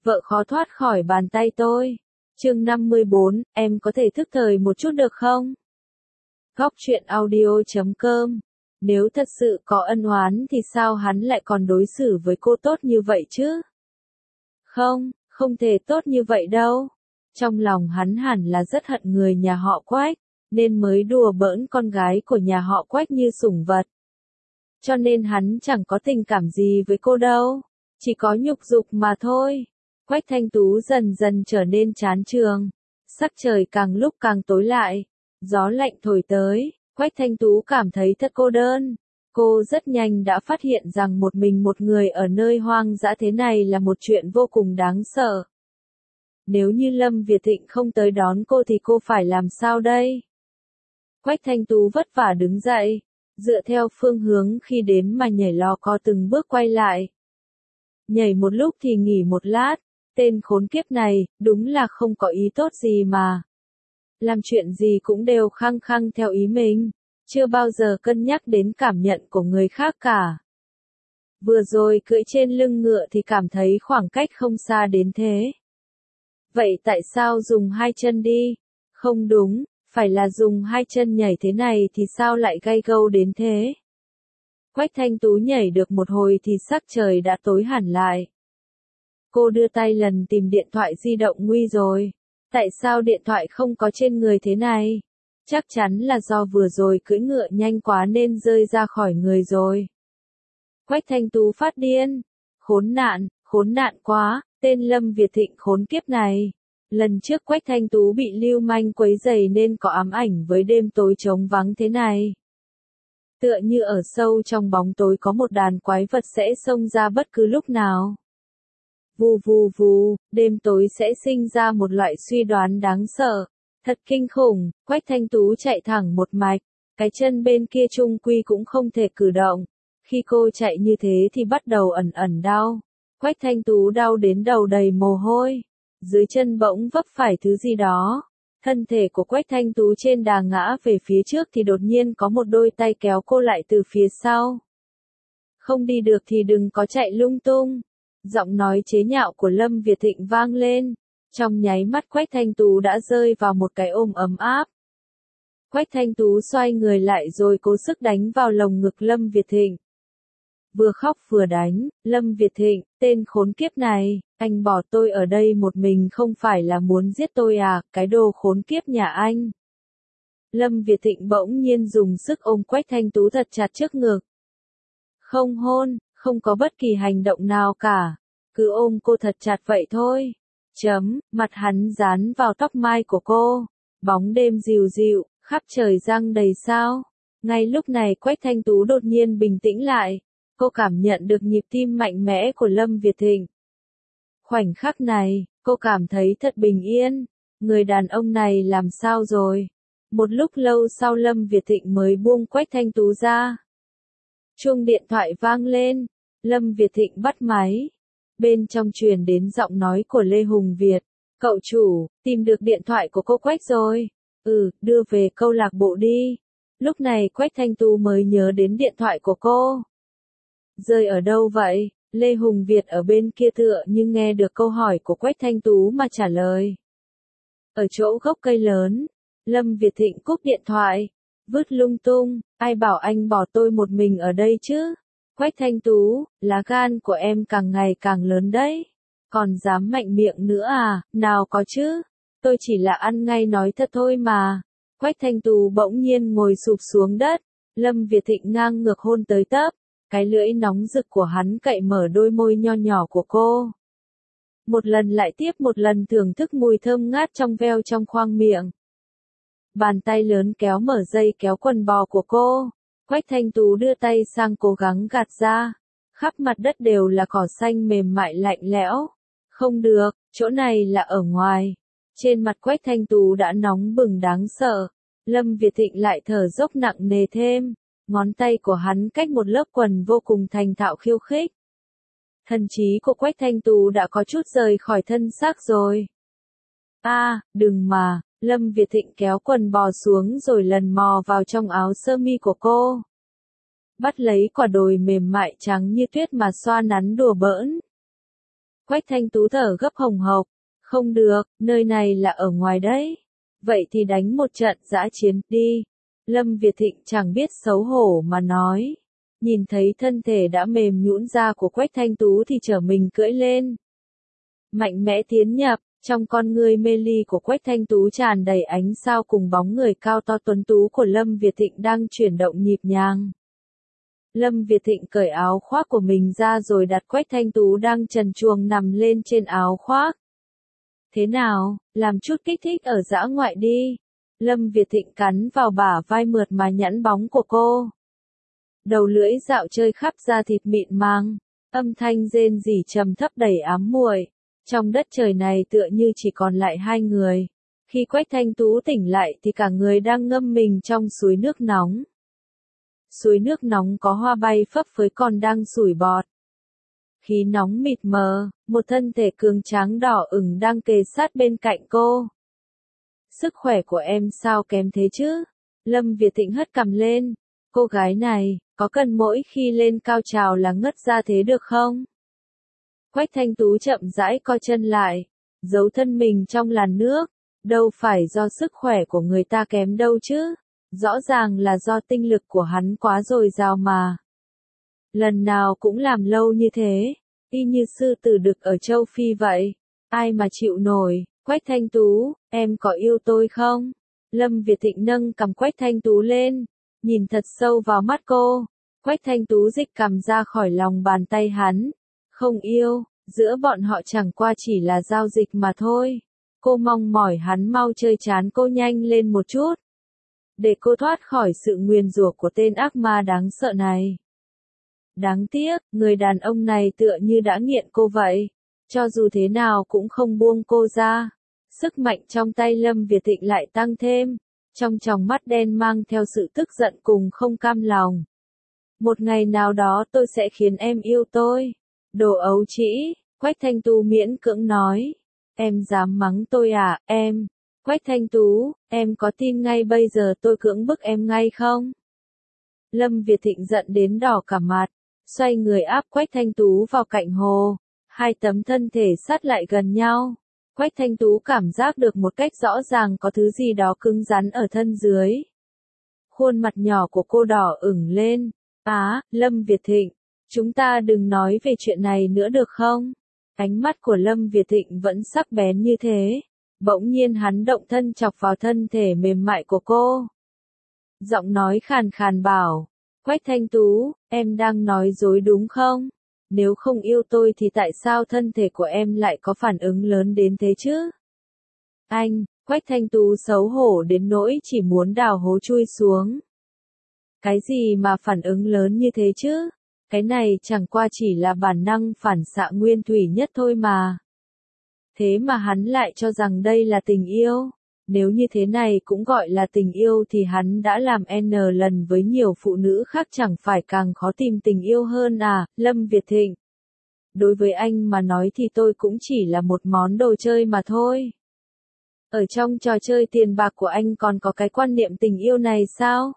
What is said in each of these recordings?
vợ khó thoát khỏi bàn tay tôi. Chương 54, em có thể thức thời một chút được không? Góc truyện audio.com. Nếu thật sự có ân oán thì sao hắn lại còn đối xử với cô tốt như vậy chứ? Không thể tốt như vậy đâu. Trong lòng hắn hẳn là rất hận người nhà họ Quách, nên mới đùa bỡn con gái của nhà họ Quách như sủng vật. Cho nên hắn chẳng có tình cảm gì với cô đâu, chỉ có nhục dục mà thôi. Quách Thanh Tú dần dần trở nên chán chường, sắc trời càng lúc càng tối lại, gió lạnh thổi tới, Quách Thanh Tú cảm thấy thật cô đơn. Cô rất nhanh đã phát hiện rằng một mình một người ở nơi hoang dã thế này là một chuyện vô cùng đáng sợ. Nếu như Lâm Việt Thịnh không tới đón cô thì cô phải làm sao đây? Quách Thanh Tú vất vả đứng dậy, dựa theo phương hướng khi đến mà nhảy lò co từng bước quay lại. Nhảy một lúc thì nghỉ một lát, tên khốn kiếp này, đúng là không có ý tốt gì mà. Làm chuyện gì cũng đều khăng khăng theo ý mình, chưa bao giờ cân nhắc đến cảm nhận của người khác cả. Vừa rồi cưỡi trên lưng ngựa thì cảm thấy khoảng cách không xa đến thế. Vậy tại sao dùng hai chân đi? Không đúng, phải là dùng hai chân nhảy thế này thì sao lại gay gâu đến thế? Quách Thanh Tú nhảy được một hồi thì sắc trời đã tối hẳn lại. Cô đưa tay lần tìm điện thoại di động nguy rồi. Tại sao điện thoại không có trên người thế này? Chắc chắn là do vừa rồi cưỡi ngựa nhanh quá nên rơi ra khỏi người rồi. Quách Thanh Tú phát điên. Khốn nạn quá, tên Lâm Việt Thịnh khốn kiếp này. Lần trước Quách Thanh Tú bị lưu manh quấy rầy nên có ám ảnh với đêm tối trống vắng thế này. Tựa như ở sâu trong bóng tối có một đàn quái vật sẽ xông ra bất cứ lúc nào. Vù vù vù, đêm tối sẽ sinh ra một loại suy đoán đáng sợ. Thật kinh khủng, Quách Thanh Tú chạy thẳng một mạch, cái chân bên kia chung quy cũng không thể cử động. Khi cô chạy như thế thì bắt đầu ẩn ẩn đau. Quách Thanh Tú đau đến đầu đầy mồ hôi. Dưới chân bỗng vấp phải thứ gì đó. Thân thể của Quách Thanh Tú trên đà ngã về phía trước thì đột nhiên có một đôi tay kéo cô lại từ phía sau. Không đi được thì đừng có chạy lung tung. Giọng nói chế nhạo của Lâm Việt Thịnh vang lên. Trong nháy mắt Quách Thanh Tú đã rơi vào một cái ôm ấm áp. Quách Thanh Tú xoay người lại rồi cố sức đánh vào lồng ngực Lâm Việt Thịnh. Vừa khóc vừa đánh, Lâm Việt Thịnh, tên khốn kiếp này, anh bỏ tôi ở đây một mình không phải là muốn giết tôi à, cái đồ khốn kiếp nhà anh. Lâm Việt Thịnh bỗng nhiên dùng sức ôm Quách Thanh Tú thật chặt trước ngực. Không hôn, không có bất kỳ hành động nào cả, cứ ôm cô thật chặt vậy thôi. Mặt hắn dán vào tóc mai của cô, bóng đêm dịu dịu, khắp trời giăng đầy sao. Ngay lúc này Quách Thanh Tú đột nhiên bình tĩnh lại. Cô cảm nhận được nhịp tim mạnh mẽ của Lâm Việt Thịnh. Khoảnh khắc này, cô cảm thấy thật bình yên. Người đàn ông này làm sao rồi? Một lúc lâu sau Lâm Việt Thịnh mới buông Quách Thanh Tú ra. Chuông điện thoại vang lên. Lâm Việt Thịnh bắt máy. Bên trong truyền đến giọng nói của Lê Hùng Việt. Cậu chủ, tìm được điện thoại của cô Quách rồi. Đưa về câu lạc bộ đi. Lúc này Quách Thanh Tú mới nhớ đến điện thoại của cô. Rơi ở đâu vậy? Lê Hùng Việt ở bên kia tựa nhưng nghe được câu hỏi của Quách Thanh Tú mà trả lời. Ở chỗ gốc cây lớn. Lâm Việt Thịnh cúp điện thoại. Vứt lung tung, ai bảo anh bỏ tôi một mình ở đây chứ? Quách Thanh Tú, lá gan của em càng ngày càng lớn đấy. Còn dám mạnh miệng nữa à? Nào có chứ? Tôi chỉ là ăn ngay nói thật thôi mà. Quách Thanh Tú bỗng nhiên ngồi sụp xuống đất. Lâm Việt Thịnh ngang ngược hôn tới tấp. Cái lưỡi nóng rực của hắn cậy mở đôi môi nho nhỏ của cô. Một lần lại tiếp một lần thưởng thức mùi thơm ngát trong veo trong khoang miệng. Bàn tay lớn kéo mở dây kéo quần bò của cô. Quách Thanh Tú đưa tay sang cố gắng gạt ra. Khắp mặt đất đều là cỏ xanh mềm mại lạnh lẽo. Không được, chỗ này là ở ngoài. Trên mặt Quách Thanh Tú đã nóng bừng đáng sợ. Lâm Việt Thịnh lại thở dốc nặng nề thêm. Ngón tay của hắn cách một lớp quần vô cùng thành thạo khiêu khích. Thần trí của Quách Thanh Tú đã có chút rời khỏi thân xác rồi. Đừng mà, Lâm Việt Thịnh kéo quần bò xuống rồi lần mò vào trong áo sơ mi của cô. Bắt lấy quả đồi mềm mại trắng như tuyết mà xoa nắn đùa bỡn. Quách Thanh Tú thở gấp hồng hộc. Không được, nơi này là ở ngoài đấy. Vậy thì đánh một trận dã chiến, đi. Lâm Việt Thịnh chẳng biết xấu hổ mà nói. Nhìn thấy thân thể đã mềm nhũn ra của Quách Thanh Tú thì trở mình cưỡi lên. Mạnh mẽ tiến nhập, trong con ngươi mê ly của Quách Thanh Tú tràn đầy ánh sao cùng bóng người cao to tuấn tú của Lâm Việt Thịnh đang chuyển động nhịp nhàng. Lâm Việt Thịnh cởi áo khoác của mình ra rồi đặt Quách Thanh Tú đang trần truồng nằm lên trên áo khoác. Thế nào, làm chút kích thích ở dã ngoại đi. Lâm Việt Thịnh cắn vào bả vai mượt mà nhẵn bóng của cô. Đầu lưỡi dạo chơi khắp da thịt mịn màng, âm thanh rên rỉ trầm thấp đầy ám muội. Trong đất trời này tựa như chỉ còn lại hai người. Khi Quách Thanh Tú tỉnh lại thì cả người đang ngâm mình trong suối nước nóng. Suối nước nóng có hoa bay phấp phới còn đang sủi bọt. Khí nóng mịt mờ, một thân thể cường tráng đỏ ửng đang kề sát bên cạnh cô. Sức khỏe của em sao kém thế chứ? Lâm Việt Thịnh hất cằm lên. Cô gái này, có cần mỗi khi lên cao trào là ngất ra thế được không? Quách Thanh Tú chậm rãi co chân lại, giấu thân mình trong làn nước. Đâu phải do sức khỏe của người ta kém đâu chứ. Rõ ràng là do tinh lực của hắn quá dồi dào mà. Lần nào cũng làm lâu như thế, y như sư tử đực ở châu Phi vậy. Ai mà chịu nổi. Quách Thanh Tú, em có yêu tôi không? Lâm Việt Thịnh nâng cằm Quách Thanh Tú lên, nhìn thật sâu vào mắt cô. Quách Thanh Tú dịch cằm ra khỏi lòng bàn tay hắn. Không yêu, giữa bọn họ chẳng qua chỉ là giao dịch mà thôi. Cô mong mỏi hắn mau chơi chán cô nhanh lên một chút, để cô thoát khỏi sự nguyền rủa của tên ác ma đáng sợ này. Đáng tiếc, người đàn ông này tựa như đã nghiện cô vậy. Cho dù thế nào cũng không buông cô ra. Sức mạnh trong tay Lâm Việt Thịnh lại tăng thêm. Trong tròng mắt đen mang theo sự tức giận cùng không cam lòng. Một ngày nào đó tôi sẽ khiến em yêu tôi. Đồ ấu trĩ, Quách Thanh Tú miễn cưỡng nói. Em dám mắng tôi à, em? Quách Thanh Tú, em có tin ngay bây giờ tôi cưỡng bức em ngay không? Lâm Việt Thịnh giận đến đỏ cả mặt, xoay người áp Quách Thanh Tú vào cạnh hồ. Hai tấm thân thể sát lại gần nhau. Quách Thanh Tú cảm giác được một cách rõ ràng có thứ gì đó cứng rắn ở thân dưới. Khuôn mặt nhỏ của cô đỏ ửng lên. Lâm Việt Thịnh, chúng ta đừng nói về chuyện này nữa được không? Ánh mắt của Lâm Việt Thịnh vẫn sắc bén như thế. Bỗng nhiên hắn động thân chọc vào thân thể mềm mại của cô. Giọng nói khàn khàn bảo. Quách Thanh Tú, em đang nói dối đúng không? Nếu không yêu tôi thì tại sao thân thể của em lại có phản ứng lớn đến thế chứ? Anh, Quách Thanh Tú xấu hổ đến nỗi chỉ muốn đào hố chui xuống. Cái gì mà phản ứng lớn như thế chứ? Cái này chẳng qua chỉ là bản năng phản xạ nguyên thủy nhất thôi mà. Thế mà hắn lại cho rằng đây là tình yêu. Nếu như thế này cũng gọi là tình yêu thì hắn đã làm N lần với nhiều phụ nữ khác, chẳng phải càng khó tìm tình yêu hơn à, Lâm Việt Thịnh. Đối với anh mà nói thì tôi cũng chỉ là một món đồ chơi mà thôi. Ở trong trò chơi tiền bạc của anh còn có cái quan niệm tình yêu này sao?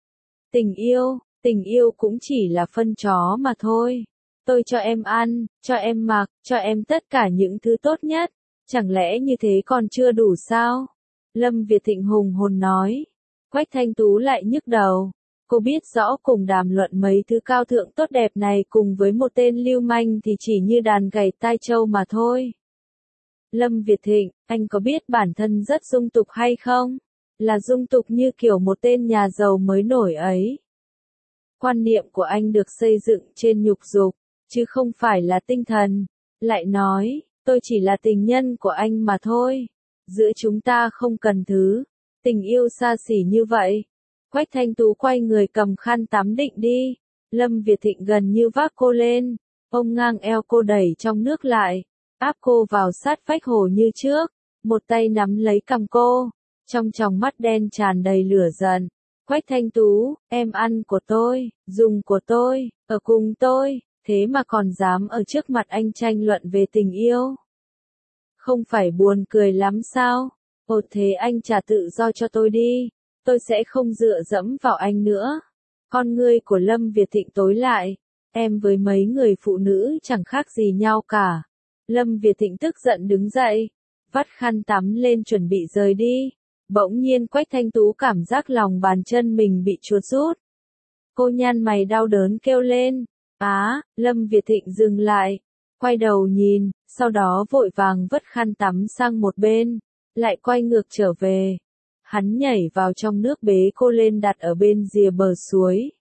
Tình yêu cũng chỉ là phân chó mà thôi. Tôi cho em ăn, cho em mặc, cho em tất cả những thứ tốt nhất. Chẳng lẽ như thế còn chưa đủ sao? Lâm Việt Thịnh hùng hồn nói. Quách Thanh Tú lại nhức đầu. Cô biết rõ cùng đàm luận mấy thứ cao thượng tốt đẹp này cùng với một tên lưu manh thì chỉ như đàn gảy tai trâu mà thôi. Lâm Việt Thịnh, anh có biết bản thân rất dung tục hay không? Là dung tục như kiểu một tên nhà giàu mới nổi ấy. Quan niệm của anh được xây dựng trên nhục dục, chứ không phải là tinh thần. Lại nói, tôi chỉ là tình nhân của anh mà thôi. Giữa chúng ta không cần thứ tình yêu xa xỉ như vậy. Quách Thanh Tú quay người cầm khăn tắm định đi. Lâm Việt Thịnh gần như vác cô lên, ôm ngang eo cô đẩy trong nước lại, áp cô vào sát vách hồ như trước, một tay nắm lấy cằm cô, trong tròng mắt đen tràn đầy lửa giận. Quách Thanh Tú, em ăn của tôi, dùng của tôi, ở cùng tôi, thế mà còn dám ở trước mặt anh tranh luận về tình yêu. Không phải buồn cười lắm sao? Thế anh trả tự do cho tôi đi, tôi sẽ không dựa dẫm vào anh nữa. Con ngươi của Lâm Việt Thịnh tối lại, em với mấy người phụ nữ chẳng khác gì nhau cả. Lâm Việt Thịnh tức giận đứng dậy, vắt khăn tắm lên chuẩn bị rời đi. Bỗng nhiên Quách Thanh Tú cảm giác lòng bàn chân mình bị chuột rút. Cô nhăn mày đau đớn kêu lên. Lâm Việt Thịnh dừng lại, quay đầu nhìn, sau đó vội vàng vứt khăn tắm sang một bên, lại quay ngược trở về. Hắn nhảy vào trong nước bế cô lên đặt ở bên rìa bờ suối.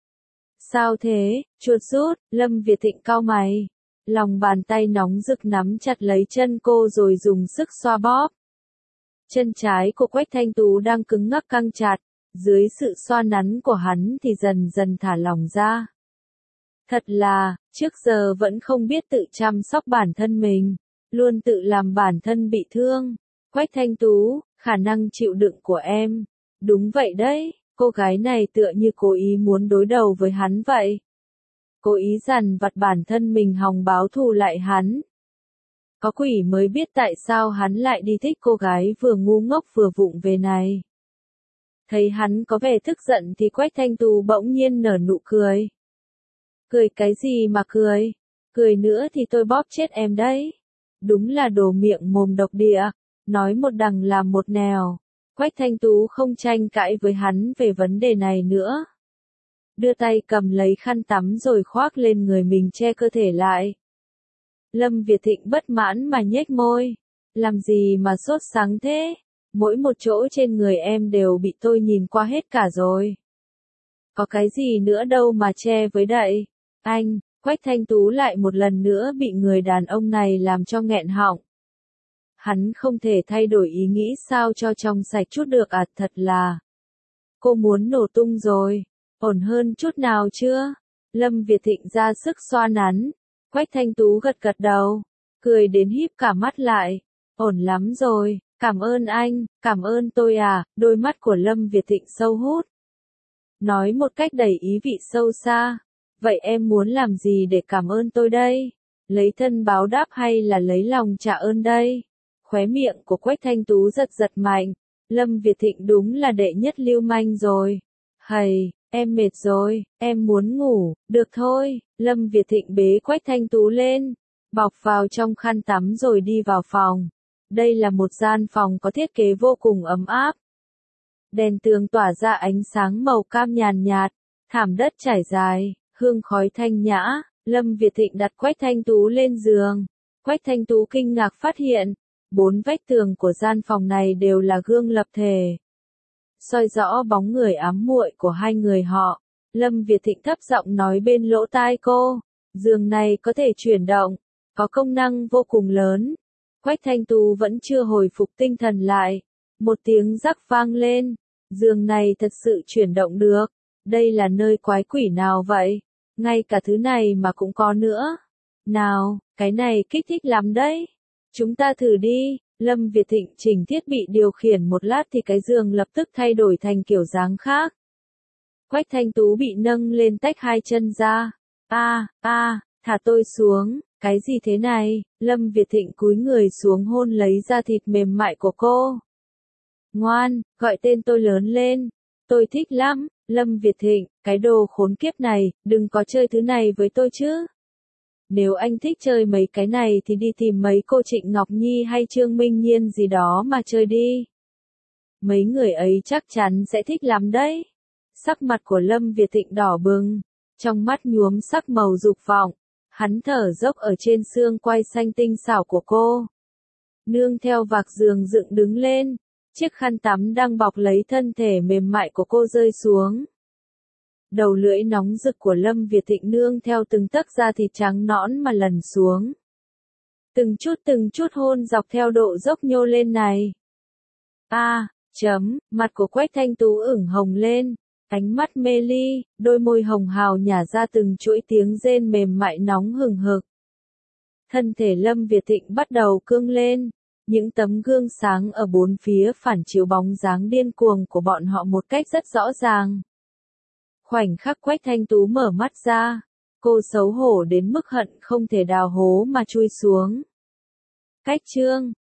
Sao thế, chuột rút? Lâm Việt Thịnh cau mày. Lòng bàn tay nóng rực nắm chặt lấy chân cô rồi dùng sức xoa bóp. Chân trái của Quách Thanh Tú đang cứng ngắc căng chặt, dưới sự xoa nắn của hắn thì dần dần thả lỏng ra. Thật là, trước giờ vẫn không biết tự chăm sóc bản thân mình, luôn tự làm bản thân bị thương. Quách Thanh Tú, khả năng chịu đựng của em. Đúng vậy đấy, cô gái này tựa như cố ý muốn đối đầu với hắn vậy. Cố ý dằn vặt bản thân mình hòng báo thù lại hắn. Có quỷ mới biết tại sao hắn lại đi thích cô gái vừa ngu ngốc vừa vụng về này. Thấy hắn có vẻ tức giận thì Quách Thanh Tú bỗng nhiên nở nụ cười. Cười cái gì mà cười? Cười nữa thì tôi bóp chết em đấy. Đúng là đồ miệng mồm độc địa, nói một đằng làm một nẻo. Quách Thanh Tú không tranh cãi với hắn về vấn đề này nữa. Đưa tay cầm lấy khăn tắm rồi khoác lên người mình che cơ thể lại. Lâm Việt Thịnh bất mãn mà nhếch môi. Làm gì mà sốt sắng thế? Mỗi một chỗ trên người em đều bị tôi nhìn qua hết cả rồi. Có cái gì nữa đâu mà che với đậy. Anh, Quách Thanh Tú lại một lần nữa bị người đàn ông này làm cho nghẹn họng. Hắn không thể thay đổi ý nghĩ sao cho trong sạch chút được thật là. Cô muốn nổ tung rồi. Ổn hơn chút nào chưa? Lâm Việt Thịnh ra sức xoa nắn. Quách Thanh Tú gật gật đầu, cười đến híp cả mắt lại. Ổn lắm rồi, cảm ơn anh, cảm ơn tôi à, đôi mắt của Lâm Việt Thịnh sâu hút. Nói một cách đầy ý vị sâu xa. Vậy em muốn làm gì để cảm ơn tôi đây? Lấy thân báo đáp hay là lấy lòng trả ơn đây? Khóe miệng của Quách Thanh Tú giật giật mạnh. Lâm Việt Thịnh đúng là đệ nhất lưu manh rồi. Hầy, em mệt rồi, em muốn ngủ, được thôi. Lâm Việt Thịnh bế Quách Thanh Tú lên, bọc vào trong khăn tắm rồi đi vào phòng. Đây là một gian phòng có thiết kế vô cùng ấm áp. Đèn tường tỏa ra ánh sáng màu cam nhàn nhạt, thảm đất trải dài, hương khói thanh nhã. Lâm Việt Thịnh đặt Quách Thanh Tú lên giường. Quách Thanh Tú kinh ngạc phát hiện, 4 vách tường của gian phòng này đều là gương lập thể, soi rõ bóng người ám muội của hai người họ. Lâm Việt Thịnh thấp giọng nói bên lỗ tai cô, giường này có thể chuyển động, có công năng vô cùng lớn. Quách Thanh Tú vẫn chưa hồi phục tinh thần lại. Một tiếng rắc vang lên, giường này thật sự chuyển động được. Đây là nơi quái quỷ nào vậy? Ngay cả thứ này mà cũng có nữa. Nào, cái này kích thích lắm đấy. Chúng ta thử đi. Lâm Việt Thịnh chỉnh thiết bị điều khiển một lát thì cái giường lập tức thay đổi thành kiểu dáng khác. Quách Thanh Tú bị nâng lên tách hai chân ra. Thả tôi xuống, cái gì thế này? Lâm Việt Thịnh cúi người xuống hôn lấy da thịt mềm mại của cô. Ngoan, gọi tên tôi lớn lên. Tôi thích lắm. Lâm Việt Thịnh, cái đồ khốn kiếp này, đừng có chơi thứ này với tôi chứ. Nếu anh thích chơi mấy cái này thì đi tìm mấy cô Trịnh Ngọc Nhi hay Trương Minh Nhiên gì đó mà chơi đi. Mấy người ấy chắc chắn sẽ thích lắm đấy. Sắc mặt của Lâm Việt Thịnh đỏ bừng, trong mắt nhuốm sắc màu dục vọng. Hắn thở dốc ở trên xương quai xanh tinh xảo của cô. Nương theo vạc giường dựng đứng lên, chiếc khăn tắm đang bọc lấy thân thể mềm mại của cô rơi xuống. Đầu lưỡi nóng rực của Lâm Việt Thịnh nương theo từng tấc da thịt trắng nõn mà lần xuống. Từng chút hôn dọc theo độ dốc nhô lên này. Mặt của Quách Thanh Tú ửng hồng lên, ánh mắt mê ly, đôi môi hồng hào nhả ra từng chuỗi tiếng rên mềm mại nóng hừng hực. Thân thể Lâm Việt Thịnh bắt đầu cương lên, những tấm gương sáng ở bốn phía phản chiếu bóng dáng điên cuồng của bọn họ một cách rất rõ ràng. Khoảnh khắc Quách Thanh Tú mở mắt ra, cô xấu hổ đến mức hận không thể đào hố mà chui xuống. Cách chương